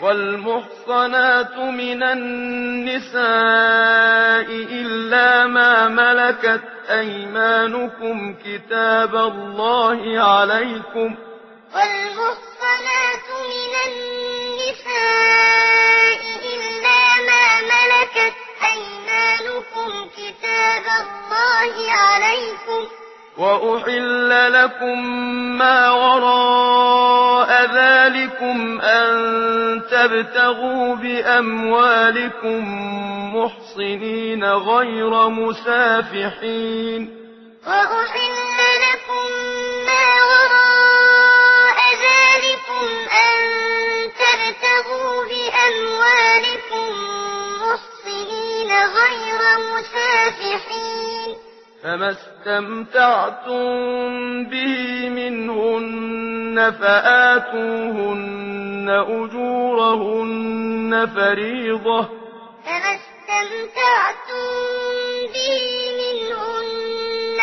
والمحصنات من النساء إلا ما ملكت أيمانكم كتاب الله عليكم والمحصنات من النساء إلا ما ملكت أيمانكم كتاب الله عليكم وأحل لكم ما وراء ذلكم أن تبتغوا بأموالكم محصنين غير مسافحين وأحل لكم ما وراء ذلكم أن تبتغوا بأموالكم محصنين غير مسافحين فما استمتعتم به منهن فآتوهن أجورهن فريضة فما استمتعتم به منهن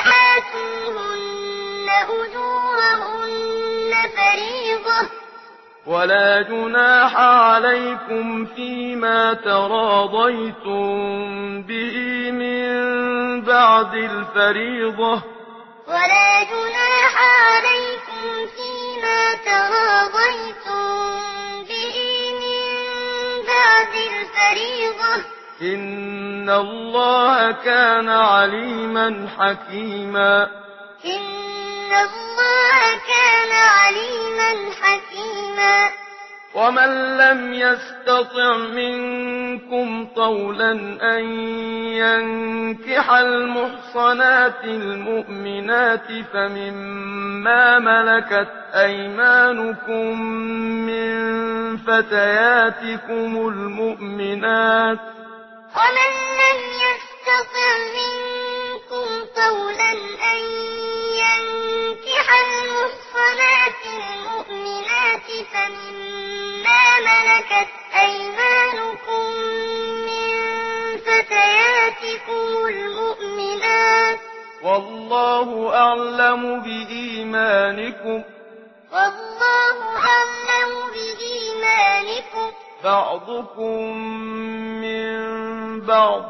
فآتوهن أجورهن فريضة ولا جناح عليكم فيما تراضيتم به من بعد الفريضة ولا جناح عليكم فيما تراضيتم به من بعد الفريضة إن الله كان عليما حكيما إن الله كان عليما حكيما ومن لم يستطع منكم طولا أن ينكح المحصنات المؤمنات فمما ملكت أيمانكم من فتياتكم المؤمنات ومن لم يستطع منكم طولا أن ينكح المحصنات المؤمنات فمما ملكت أيمانكم من فتياتكم المؤمنات والله أعلم بإيمانكم والله أعلم بإيمانكم بعضكم من بعض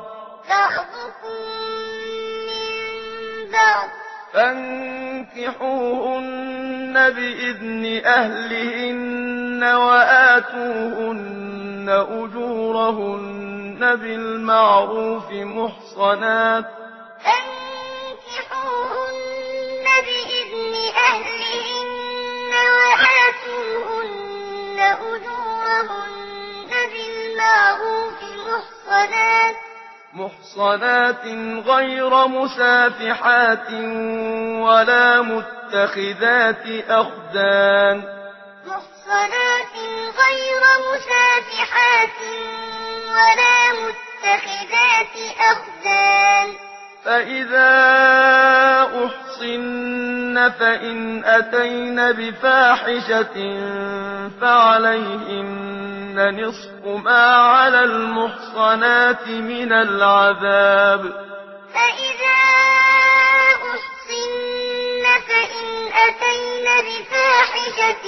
فانكحوهن بإذن أهلهن وآتوهن أجورهن بالمعروف محصنات فانكحوهن بإذن أهلهن وآتوهن أجورهن بالمعروف محصنات غير مسافحات ولا متخذات أخدان محصنات غير مسافحات ولا متخذات أخدان فإذا أحصن فإن أتين بفاحشة فعليهن نصف ما على المحصنات من العذاب فإذا أحصن فإن أتين بفاحشة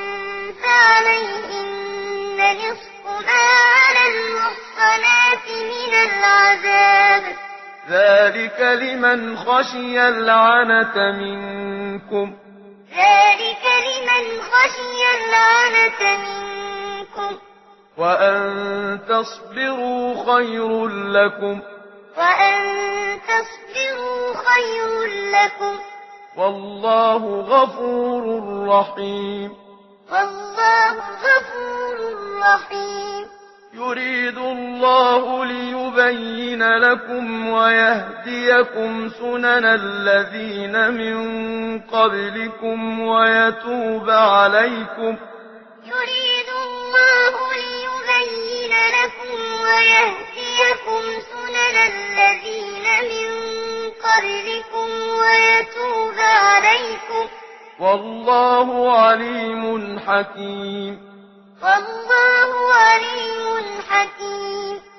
فعليهن نصف ما على المحصنات من العذاب ذلك لمن خشي العنة منكم ذلك لمن خشي العنة منكم وأن تصبروا خير لكم وأن تصبروا خير لكم والله غفور رحيم والله غفور رحيم يريد الله ليبين لكم ويهديكم سنن الذين من قبلكم ويتوب عليكم يريد الله ليبين لكم ويهديكم سنن الذين من قبلكم ويتوب عليكم والله عليم حكيم والله عليم حكيم